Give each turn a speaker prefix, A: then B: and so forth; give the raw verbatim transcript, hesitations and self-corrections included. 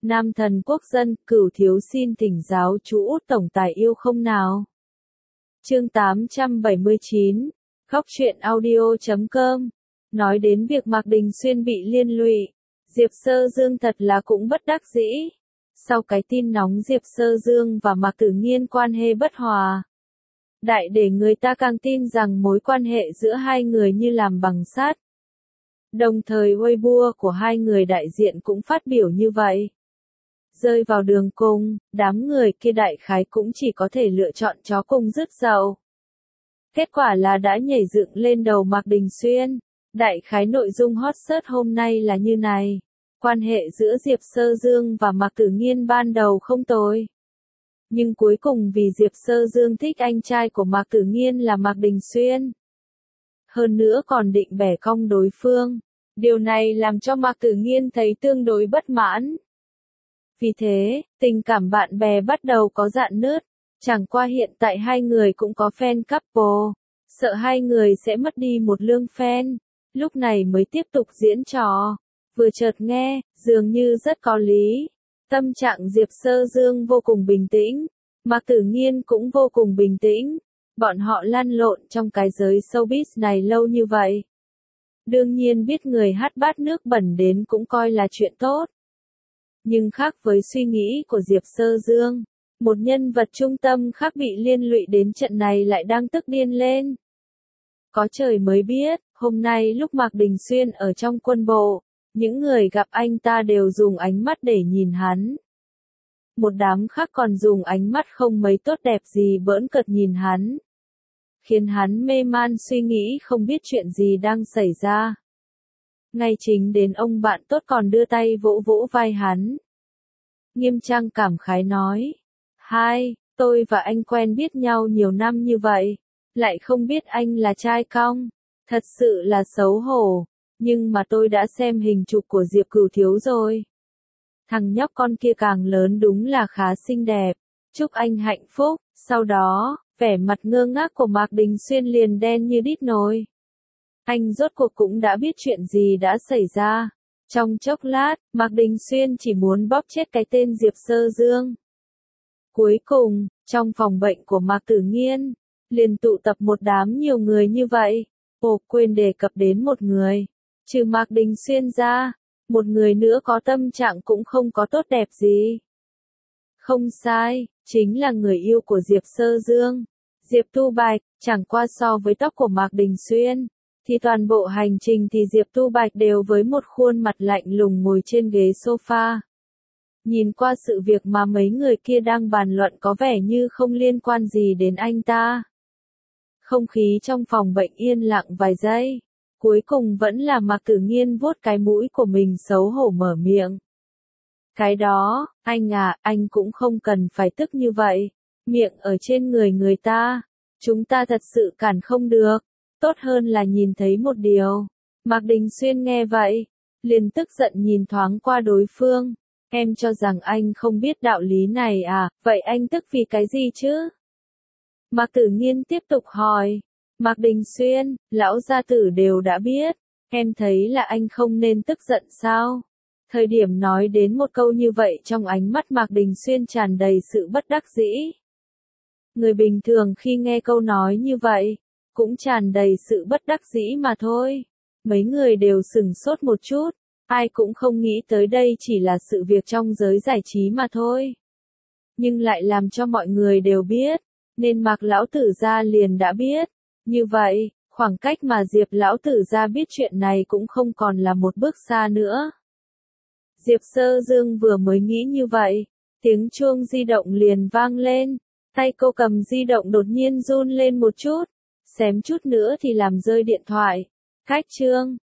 A: Nam thần quốc dân, Cửu thiếu xin thỉnh giáo chú Út tổng tài yêu không nào. Chương tám trăm bảy mươi chín, Khóc chuyện audio chấm com. Nói đến việc Mạc Đình Xuyên bị liên lụy, Diệp Sơ Dương thật là cũng bất đắc dĩ. Sau cái tin nóng Diệp Sơ Dương và Mạc Tử Nghiên quan hệ bất hòa, đại để người ta càng tin rằng mối quan hệ giữa hai người như làm bằng sắt. Đồng thời Weibo của hai người đại diện cũng phát biểu như vậy. Rơi vào đường cùng, đám người kia đại khái cũng chỉ có thể lựa chọn chó cùng rứt dậu. Kết quả là đã nhảy dựng lên đầu Mạc Đình Xuyên. Đại khái nội dung hot search hôm nay là như này. Quan hệ giữa Diệp Sơ Dương và Mạc Tử Nghiên ban đầu không tồi. Nhưng cuối cùng vì Diệp Sơ Dương thích anh trai của Mạc Tử Nghiên là Mạc Đình Xuyên. Hơn nữa còn định bẻ cong đối phương. Điều này làm cho Mạc Tử Nghiên thấy tương đối bất mãn. Vì thế, tình cảm bạn bè bắt đầu có rạn nứt. Chẳng qua hiện tại hai người cũng có fan couple. Sợ hai người sẽ mất đi một lương fan. Lúc này mới tiếp tục diễn trò. Vừa chợt nghe, dường như rất có lý. Tâm trạng Diệp Sơ Dương vô cùng bình tĩnh. Mạc Tử Nghiên cũng vô cùng bình tĩnh. Bọn họ lăn lộn trong cái giới showbiz này lâu như vậy. Đương nhiên biết người hát bát nước bẩn đến cũng coi là chuyện tốt. Nhưng khác với suy nghĩ của Diệp Sơ Dương, một nhân vật trung tâm khác bị liên lụy đến trận này lại đang tức điên lên. Có trời mới biết, hôm nay lúc Mạc Đình Xuyên ở trong quân bộ, những người gặp anh ta đều dùng ánh mắt để nhìn hắn. Một đám khác còn dùng ánh mắt không mấy tốt đẹp gì bỡn cợt nhìn hắn. Khiến hắn mê man suy nghĩ không biết chuyện gì đang xảy ra. Ngay chính đến ông bạn tốt còn đưa tay vỗ vỗ vai hắn. Nghiêm trang cảm khái nói. Hai, tôi và anh quen biết nhau nhiều năm như vậy. Lại không biết anh là trai cong. Thật sự là xấu hổ. Nhưng mà tôi đã xem hình chụp của Diệp Cửu thiếu rồi. Thằng nhóc con kia càng lớn đúng là khá xinh đẹp. Chúc anh hạnh phúc. Sau đó, vẻ mặt ngơ ngác của Mạc Đình Xuyên liền đen như đít nồi. Anh rốt cuộc cũng đã biết chuyện gì đã xảy ra. Trong chốc lát, Mạc Đình Xuyên chỉ muốn bóp chết cái tên Diệp Sơ Dương. Cuối cùng, trong phòng bệnh của Mạc Tử Nghiên, liền tụ tập một đám nhiều người như vậy. Ồ, quên đề cập đến một người. Trừ Mạc Đình Xuyên ra, một người nữa có tâm trạng cũng không có tốt đẹp gì. Không sai, chính là người yêu của Diệp Sơ Dương. Diệp Tu Bạch, chẳng qua so với tóc của Mạc Đình Xuyên, thì toàn bộ hành trình thì Diệp Tu Bạch đều với một khuôn mặt lạnh lùng ngồi trên ghế sofa. Nhìn qua sự việc mà mấy người kia đang bàn luận có vẻ như không liên quan gì đến anh ta. Không khí trong phòng bệnh yên lặng vài giây. Cuối cùng vẫn là Mạc Tử Nghiên vuốt cái mũi của mình xấu hổ mở miệng. Cái đó, anh à, anh cũng không cần phải tức như vậy. Miệng ở trên người người ta. Chúng ta thật sự cản không được. Tốt hơn là nhìn thấy một điều. Mạc Đình Xuyên nghe vậy. Liền tức giận nhìn thoáng qua đối phương. Em cho rằng anh không biết đạo lý này à, vậy anh tức vì cái gì chứ? Mạc Tử Nghiên tiếp tục hỏi. Mạc Đình Xuyên, lão gia tử đều đã biết. Em thấy là anh không nên tức giận sao? Thời điểm nói đến một câu như vậy trong ánh mắt Mạc Đình Xuyên tràn đầy sự bất đắc dĩ. Người bình thường khi nghe câu nói như vậy, cũng tràn đầy sự bất đắc dĩ mà thôi. Mấy người đều sửng sốt một chút, ai cũng không nghĩ tới đây chỉ là sự việc trong giới giải trí mà thôi. Nhưng lại làm cho mọi người đều biết, nên Mạc lão tử gia liền đã biết. Như vậy, khoảng cách mà Diệp lão tử gia biết chuyện này cũng không còn là một bước xa nữa. Diệp Sơ Dương vừa mới nghĩ như vậy, tiếng chuông di động liền vang lên, tay cô cầm di động đột nhiên run lên một chút, xém chút nữa thì làm rơi điện thoại. Cách chương,